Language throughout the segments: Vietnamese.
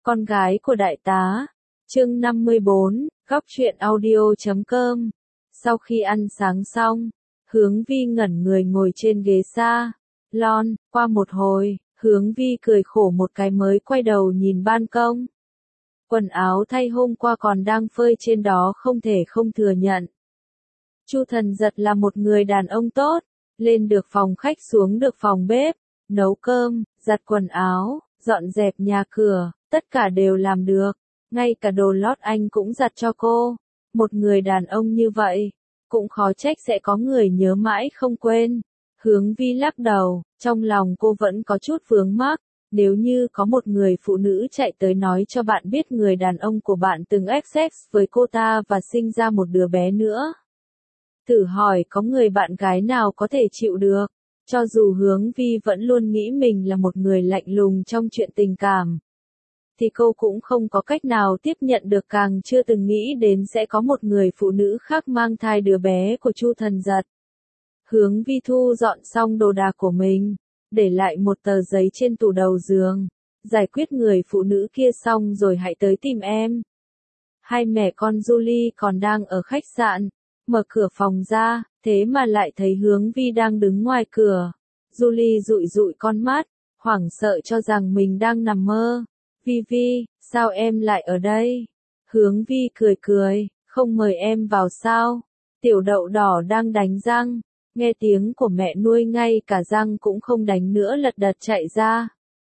Con gái của đại tá. Chương 54, góc truyện audio.com. Sau khi ăn sáng xong, Hướng Vi ngẩn người ngồi trên ghế salon, qua một hồi, Hướng Vi cười khổ một cái mới quay đầu nhìn ban công. Quần áo thay hôm qua còn đang phơi trên đó không thể không thừa nhận. Chu Thần Giật là một người đàn ông tốt, lên được phòng khách xuống được phòng bếp, nấu cơm, giặt quần áo, dọn dẹp nhà cửa, tất cả đều làm được, ngay cả đồ lót anh cũng giặt cho cô. Một người đàn ông như vậy, cũng khó trách sẽ có người nhớ mãi không quên. Hướng Vi lắc đầu, trong lòng cô vẫn có chút vướng mắc. Nếu như có một người phụ nữ chạy tới nói cho bạn biết người đàn ông của bạn từng sex với cô ta và sinh ra một đứa bé nữa. Thử hỏi có người bạn gái nào có thể chịu được, cho dù Hướng Vi vẫn luôn nghĩ mình là một người lạnh lùng trong chuyện tình cảm. Thì cô cũng không có cách nào tiếp nhận được, càng chưa từng nghĩ đến sẽ có một người phụ nữ khác mang thai đứa bé của Chu Thần Giật. Hướng Vi thu dọn xong đồ đạc của mình, để lại một tờ giấy trên tủ đầu giường. Giải quyết người phụ nữ kia xong rồi hãy tới tìm em. Hai mẹ con Julie còn đang ở khách sạn, mở cửa phòng ra, thế mà lại thấy Hướng Vi đang đứng ngoài cửa. Julie dụi dụi con mắt, hoảng sợ cho rằng mình đang nằm mơ. Vi Vi, sao em lại ở đây? Hướng Vi cười cười, không mời em vào sao? Tiểu đậu đỏ đang đánh răng, nghe tiếng của mẹ nuôi ngay cả răng cũng không đánh nữa lật đật chạy ra.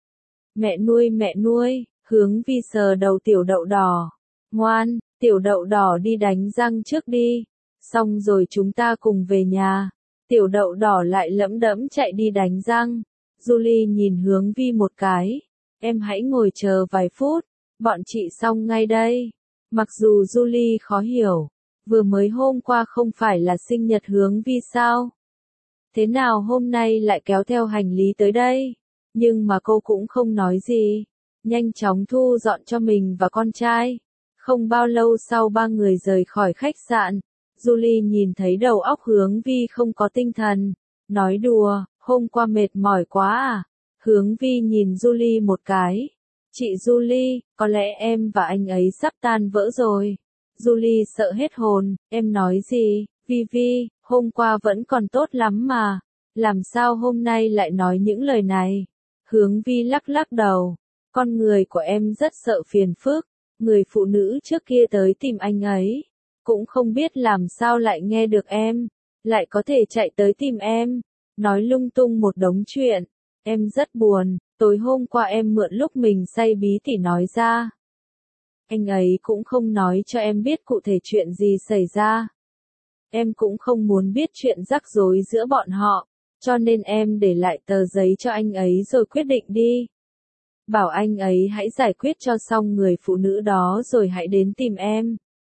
Mẹ nuôi, Hướng Vi sờ đầu tiểu đậu đỏ. Ngoan, tiểu đậu đỏ đi đánh răng trước đi, xong rồi chúng ta cùng về nhà. Tiểu đậu đỏ lại lẫm đẫm chạy đi đánh răng. Julie nhìn Hướng Vi một cái. Em hãy ngồi chờ vài phút, bọn chị xong ngay đây. Mặc dù Julie khó hiểu, vừa mới hôm qua không phải là sinh nhật Hướng Vi sao? Thế nào hôm nay lại kéo theo hành lý tới đây? Nhưng mà cô cũng không nói gì, nhanh chóng thu dọn cho mình và con trai. Không bao lâu sau ba người rời khỏi khách sạn, Julie nhìn thấy đầu óc Hướng Vi không có tinh thần, nói đùa, hôm qua mệt mỏi quá à? Hướng Vi nhìn Julie một cái. Chị Julie, có lẽ em và anh ấy sắp tan vỡ rồi. Julie sợ hết hồn, em nói gì? Vi Vi, hôm qua vẫn còn tốt lắm mà. Làm sao hôm nay lại nói những lời này? Hướng Vi lắc lắc đầu. Con người của em rất sợ phiền phức. Người phụ nữ trước kia tới tìm anh ấy, cũng không biết làm sao lại nghe được em, lại có thể chạy tới tìm em, nói lung tung một đống chuyện. Em rất buồn, tối hôm qua em mượn lúc mình say bí tỉ nói ra. Anh ấy cũng không nói cho em biết cụ thể chuyện gì xảy ra. Em cũng không muốn biết chuyện rắc rối giữa bọn họ, cho nên em để lại tờ giấy cho anh ấy rồi quyết định đi. Bảo anh ấy hãy giải quyết cho xong người phụ nữ đó rồi hãy đến tìm em.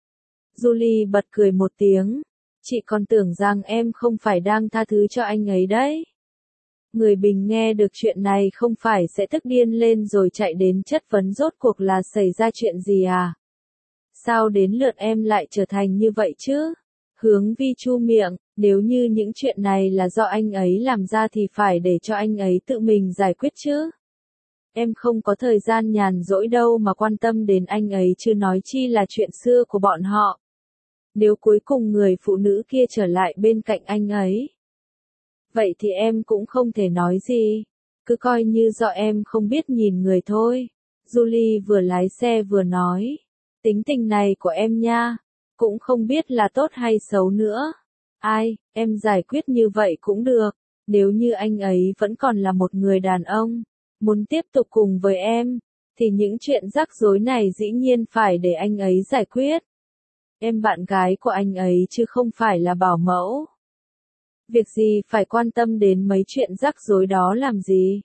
Julie bật cười một tiếng. Chị còn tưởng rằng em không phải đang tha thứ cho anh ấy đấy. Người bình nghe được chuyện này không phải sẽ tức điên lên rồi chạy đến chất vấn rốt cuộc là xảy ra chuyện gì à? Sao đến lượt em lại trở thành như vậy chứ? Hướng Vi chu miệng, nếu như những chuyện này là do anh ấy làm ra thì phải để cho anh ấy tự mình giải quyết chứ. Em không có thời gian nhàn rỗi đâu mà quan tâm đến anh ấy chứ nói chi là chuyện xưa của bọn họ. Nếu cuối cùng người phụ nữ kia trở lại bên cạnh anh ấy, vậy thì em cũng không thể nói gì. Cứ coi như do em không biết nhìn người thôi. Julie vừa lái xe vừa nói. Tính tình này của em nha, cũng không biết là tốt hay xấu nữa. Ai, em giải quyết như vậy cũng được. Nếu như anh ấy vẫn còn là một người đàn ông, muốn tiếp tục cùng với em, thì những chuyện rắc rối này dĩ nhiên phải để anh ấy giải quyết. Em bạn gái của anh ấy chứ không phải là bảo mẫu. Việc gì phải quan tâm đến mấy chuyện rắc rối đó làm gì?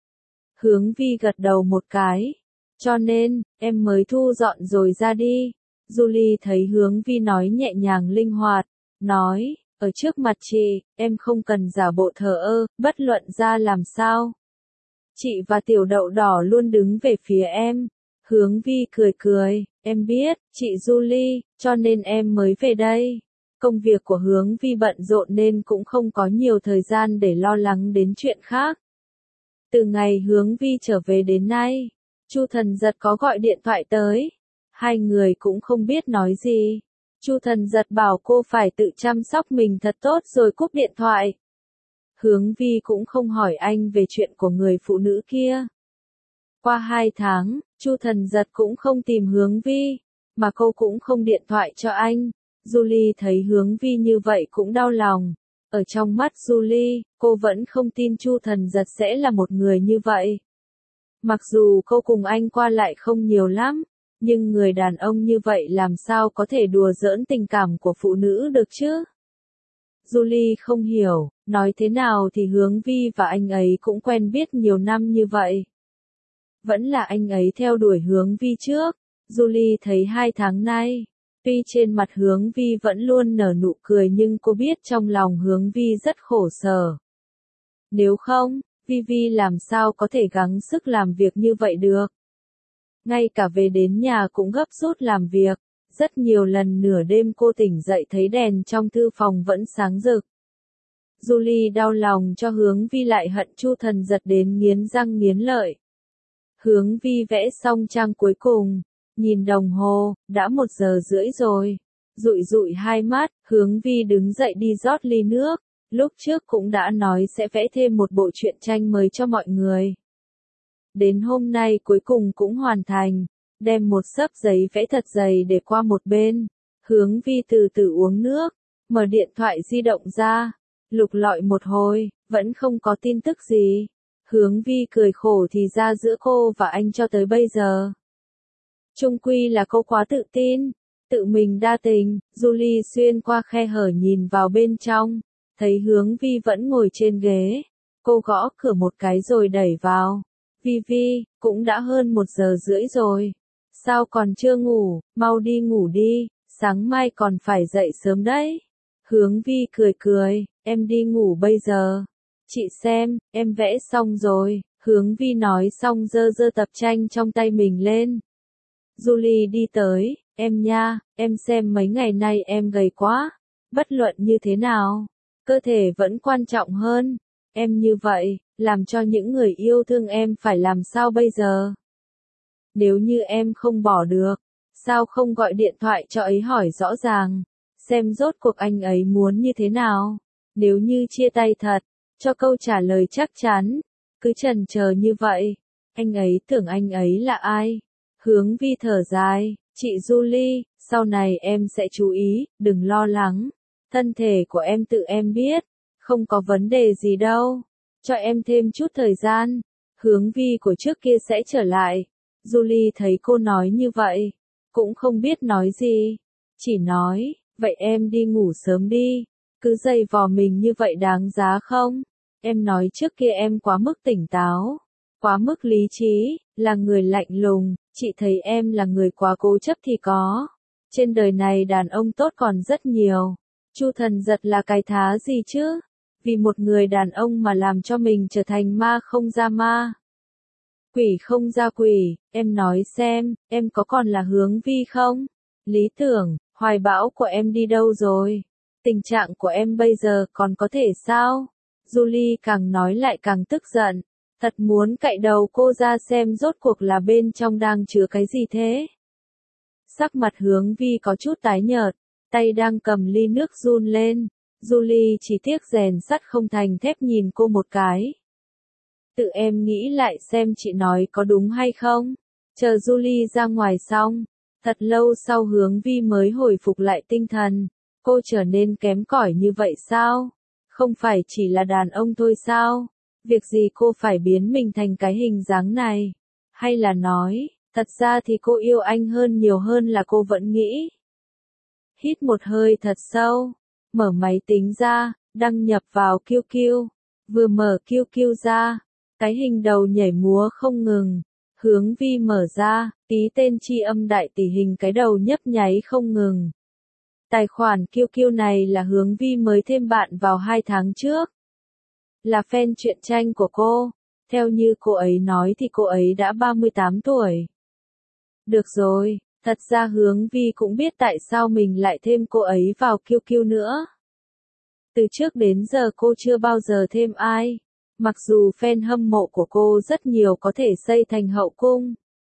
Hướng Vi gật đầu một cái. Cho nên, em mới thu dọn rồi ra đi. Julie thấy Hướng Vi nói nhẹ nhàng linh hoạt, nói, ở trước mặt chị, em không cần giả bộ thờ ơ, bất luận ra làm sao. Chị và tiểu đậu đỏ luôn đứng về phía em. Hướng Vi cười cười, em biết, chị Julie, cho nên em mới về đây. Công việc của Hướng Vi bận rộn nên cũng không có nhiều thời gian để lo lắng đến chuyện khác. Từ ngày Hướng Vi trở về đến nay, Chu Thần Giật có gọi điện thoại tới. Hai người cũng không biết nói gì. Chu Thần Giật bảo cô phải tự chăm sóc mình thật tốt rồi cúp điện thoại. Hướng Vi cũng không hỏi anh về chuyện của người phụ nữ kia. Qua 2 tháng, Chu Thần Giật cũng không tìm Hướng Vi, mà cô cũng không điện thoại cho anh. Julie thấy Hướng Vi như vậy cũng đau lòng. Ở trong mắt Julie, cô vẫn không tin Chu Thần Giật sẽ là một người như vậy. Mặc dù cô cùng anh qua lại không nhiều lắm, nhưng người đàn ông như vậy làm sao có thể đùa giỡn tình cảm của phụ nữ được chứ? Julie không hiểu, nói thế nào thì Hướng Vi và anh ấy cũng quen biết nhiều năm như vậy. Vẫn là anh ấy theo đuổi Hướng Vi trước. Julie thấy 2 tháng nay, tuy trên mặt Hướng Vi vẫn luôn nở nụ cười nhưng cô biết trong lòng Hướng Vi rất khổ sở. Nếu không, Vi làm sao có thể gắng sức làm việc như vậy được. Ngay cả về đến nhà cũng gấp rút làm việc. Rất nhiều lần nửa đêm cô tỉnh dậy thấy đèn trong thư phòng vẫn sáng rực. Julie đau lòng cho Hướng Vi lại hận Chu Thần Giật đến nghiến răng nghiến lợi. Hướng Vi vẽ xong trang cuối cùng, nhìn đồng hồ, đã 1:30 rồi. Dụi dụi hai mắt, Hướng Vi đứng dậy đi rót ly nước. Lúc trước cũng đã nói sẽ vẽ thêm một bộ truyện tranh mới cho mọi người. Đến hôm nay cuối cùng cũng hoàn thành, đem một xấp giấy vẽ thật dày để qua một bên. Hướng Vi từ từ uống nước, mở điện thoại di động ra, lục lọi một hồi, vẫn không có tin tức gì. Hướng Vi cười khổ thì ra giữa cô và anh cho tới bây giờ. Chung quy là cô quá tự tin, tự mình đa tình. Julie xuyên qua khe hở nhìn vào bên trong, thấy Hướng Vi vẫn ngồi trên ghế. Cô gõ cửa một cái rồi đẩy vào. Vi, cũng đã hơn 1:30 rồi. Sao còn chưa ngủ, mau đi ngủ đi, sáng mai còn phải dậy sớm đấy. Hướng Vi cười, em đi ngủ bây giờ. Chị xem, em vẽ xong rồi. Hướng Vi nói xong giơ tập tranh trong tay mình lên. Julie đi tới, em nha, em xem mấy ngày nay em gầy quá. Bất luận như thế nào, cơ thể vẫn quan trọng hơn. Em như vậy, làm cho những người yêu thương em phải làm sao bây giờ? Nếu như em không bỏ được, sao không gọi điện thoại cho ấy hỏi rõ ràng, xem rốt cuộc anh ấy muốn như thế nào? Nếu như chia tay thật, cho câu trả lời chắc chắn, cứ chần chờ như vậy, anh ấy tưởng anh ấy là ai? Hướng Vi thở dài, chị Julie, sau này em sẽ chú ý, đừng lo lắng, thân thể của em tự em biết, không có vấn đề gì đâu, cho em thêm chút thời gian, Hướng Vi của trước kia sẽ trở lại. Julie thấy cô nói như vậy, cũng không biết nói gì, chỉ nói, vậy em đi ngủ sớm đi, cứ giày vò mình như vậy đáng giá không? Em nói trước kia em quá mức tỉnh táo, quá mức lý trí, là người lạnh lùng, chị thấy em là người quá cố chấp thì có. Trên đời này đàn ông tốt còn rất nhiều. Chu Thần Giật là cái thá gì chứ? Vì một người đàn ông mà làm cho mình trở thành ma không ra ma, quỷ không ra quỷ. Em nói xem, em có còn là Hướng Vi không? Lý tưởng, hoài bão của em đi đâu rồi? Tình trạng của em bây giờ còn có thể sao? Julie càng nói lại càng tức giận, thật muốn cạy đầu cô ra xem rốt cuộc là bên trong đang chứa cái gì thế. Sắc mặt Hướng Vi có chút tái nhợt, tay đang cầm ly nước run lên. Julie chỉ tiếc rèn sắt không thành thép nhìn cô một cái. Tự em nghĩ lại xem chị nói có đúng hay không. Chờ Julie ra ngoài xong, thật lâu sau Hướng Vi mới hồi phục lại tinh thần. Cô trở nên kém cỏi như vậy sao? Không phải chỉ là đàn ông thôi sao? Việc gì cô phải biến mình thành cái hình dáng này? Hay là nói, thật ra thì cô yêu anh hơn nhiều hơn là cô vẫn nghĩ. Hít một hơi thật sâu, mở máy tính ra, đăng nhập vào QQ. Vừa mở QQ ra, cái hình đầu nhảy múa không ngừng. Hướng Vi mở ra, ký tên tri âm đại tỷ hình cái đầu nhấp nháy không ngừng. Tài khoản QQ này là Hướng Vi mới thêm bạn vào 2 tháng trước. Là fan truyện tranh của cô. Theo như cô ấy nói thì cô ấy đã 38 tuổi. Được rồi, thật ra Hướng Vi cũng biết tại sao mình lại thêm cô ấy vào QQ nữa. Từ trước đến giờ cô chưa bao giờ thêm ai. Mặc dù fan hâm mộ của cô rất nhiều có thể xây thành hậu cung,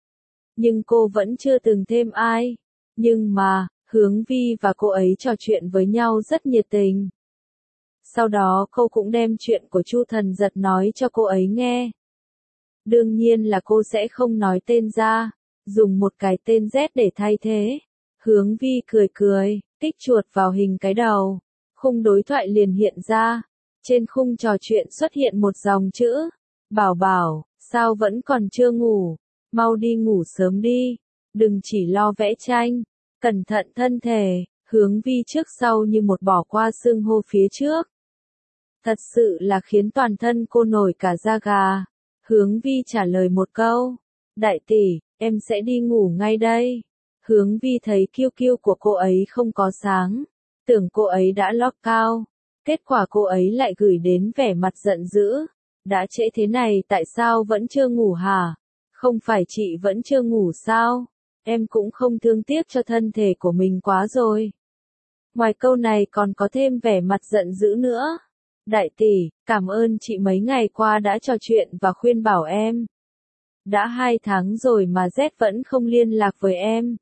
nhưng cô vẫn chưa từng thêm ai. Nhưng mà, Hướng Vi và cô ấy trò chuyện với nhau rất nhiệt tình. Sau đó cô cũng đem chuyện của Chu Thần Giật nói cho cô ấy nghe. Đương nhiên là cô sẽ không nói tên ra, dùng một cái tên Z để thay thế. Hướng Vi cười cười, kích chuột vào hình cái đầu. Khung đối thoại liền hiện ra. Trên khung trò chuyện xuất hiện một dòng chữ. Bảo bảo, sao vẫn còn chưa ngủ? Mau đi ngủ sớm đi. Đừng chỉ lo vẽ tranh. Cẩn thận thân thể. Hướng Vi trước sau như một bỏ qua xương hô phía trước. Thật sự là khiến toàn thân cô nổi cả da gà. Hướng Vi trả lời một câu. Đại tỷ, em sẽ đi ngủ ngay đây. Hướng Vi thấy kiêu kiêu của cô ấy không có sáng. Tưởng cô ấy đã lót cao. Kết quả cô ấy lại gửi đến vẻ mặt giận dữ. Đã trễ thế này tại sao vẫn chưa ngủ hả? Không phải chị vẫn chưa ngủ sao? Em cũng không thương tiếc cho thân thể của mình quá rồi. Ngoài câu này còn có thêm vẻ mặt giận dữ nữa. Đại tỷ, cảm ơn chị mấy ngày qua đã trò chuyện và khuyên bảo em. Đã 2 tháng rồi mà Z vẫn không liên lạc với em.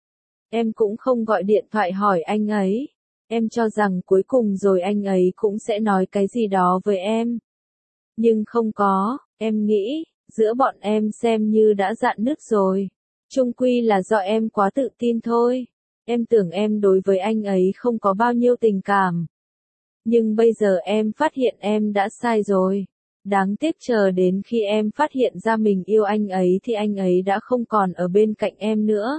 Em cũng không gọi điện thoại hỏi anh ấy. Em cho rằng cuối cùng rồi anh ấy cũng sẽ nói cái gì đó với em. Nhưng không có, em nghĩ, giữa bọn em xem như đã rạn nứt rồi. Chung quy là do em quá tự tin thôi. Em tưởng em đối với anh ấy không có bao nhiêu tình cảm. Nhưng bây giờ em phát hiện em đã sai rồi. Đáng tiếc chờ đến khi em phát hiện ra mình yêu anh ấy thì anh ấy đã không còn ở bên cạnh em nữa.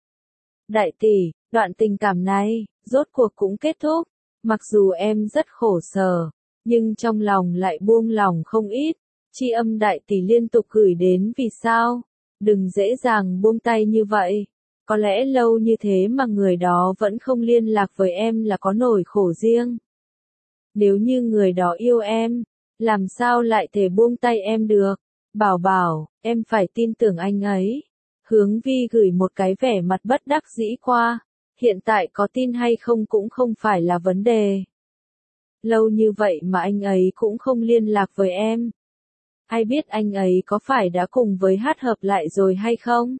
Đại tỷ, đoạn tình cảm này, rốt cuộc cũng kết thúc. Mặc dù em rất khổ sở, nhưng trong lòng lại buông lòng không ít. Tri Âm đại tỷ liên tục gửi đến vì sao? Đừng dễ dàng buông tay như vậy. Có lẽ lâu như thế mà người đó vẫn không liên lạc với em là có nỗi khổ riêng. Nếu như người đó yêu em, làm sao lại thể buông tay em được? Bảo bảo, em phải tin tưởng anh ấy. Hướng Vi gửi một cái vẻ mặt bất đắc dĩ qua. Hiện tại có tin hay không cũng không phải là vấn đề. Lâu như vậy mà anh ấy cũng không liên lạc với em. Ai biết anh ấy có phải đã cùng với Hát hợp lại rồi hay không?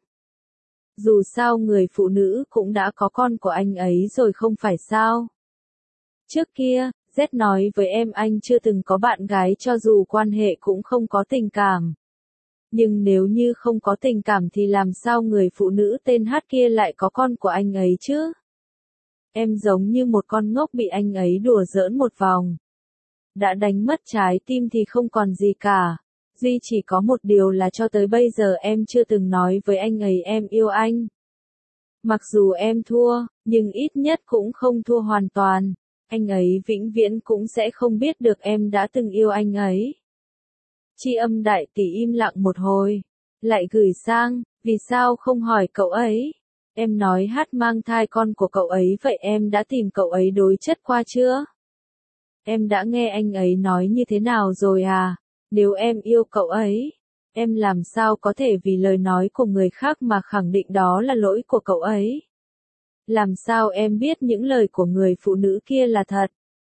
Dù sao người phụ nữ cũng đã có con của anh ấy rồi không phải sao? Trước kia, Z nói với em anh chưa từng có bạn gái cho dù quan hệ cũng không có tình cảm. Nhưng nếu như không có tình cảm thì làm sao người phụ nữ tên Hát kia lại có con của anh ấy chứ? Em giống như một con ngốc bị anh ấy đùa giỡn một vòng. Đã đánh mất trái tim thì không còn gì cả. Duy chỉ có một điều là cho tới bây giờ em chưa từng nói với anh ấy em yêu anh. Mặc dù em thua, nhưng ít nhất cũng không thua hoàn toàn. Anh ấy vĩnh viễn cũng sẽ không biết được em đã từng yêu anh ấy. Tri Âm đại tỷ im lặng một hồi. Lại gửi sang, vì sao không hỏi cậu ấy? Em nói Hát mang thai con của cậu ấy vậy em đã tìm cậu ấy đối chất qua chưa? Em đã nghe anh ấy nói như thế nào rồi à? Nếu em yêu cậu ấy, em làm sao có thể vì lời nói của người khác mà khẳng định đó là lỗi của cậu ấy? Làm sao em biết những lời của người phụ nữ kia là thật?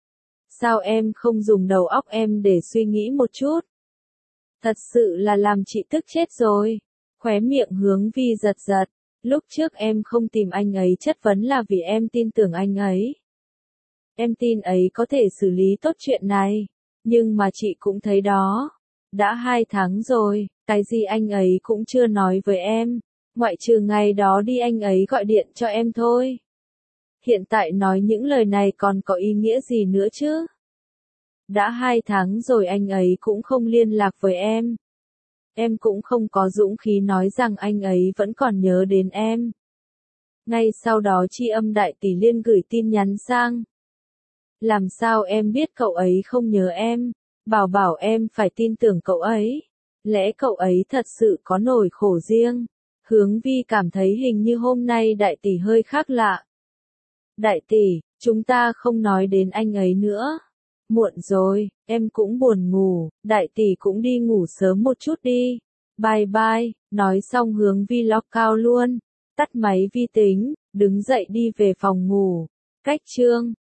Sao em không dùng đầu óc em để suy nghĩ một chút? Thật sự là làm chị tức chết rồi. Khóe miệng Hướng Vi giật giật. Lúc trước em không tìm anh ấy chất vấn là vì em tin tưởng anh ấy. Em tin ấy có thể xử lý tốt chuyện này. Nhưng mà chị cũng thấy đó. Đã 2 tháng rồi, cái gì anh ấy cũng chưa nói với em. Ngoại trừ ngày đó đi anh ấy gọi điện cho em thôi. Hiện tại nói những lời này còn có ý nghĩa gì nữa chứ? Đã 2 tháng rồi anh ấy cũng không liên lạc với em. Em cũng không có dũng khí nói rằng anh ấy vẫn còn nhớ đến em. Ngay sau đó Tri Âm đại tỷ liên gửi tin nhắn sang. Làm sao em biết cậu ấy không nhớ em? Bảo bảo em phải tin tưởng cậu ấy. Lẽ cậu ấy thật sự có nỗi khổ riêng? Hướng Vi cảm thấy hình như hôm nay đại tỷ hơi khác lạ. Đại tỷ, chúng ta không nói đến anh ấy nữa. Muộn rồi, em cũng buồn ngủ, đại tỷ cũng đi ngủ sớm một chút đi. Bye bye, nói xong Hướng Vi lock cao luôn. Tắt máy vi tính, đứng dậy đi về phòng ngủ. Cách chương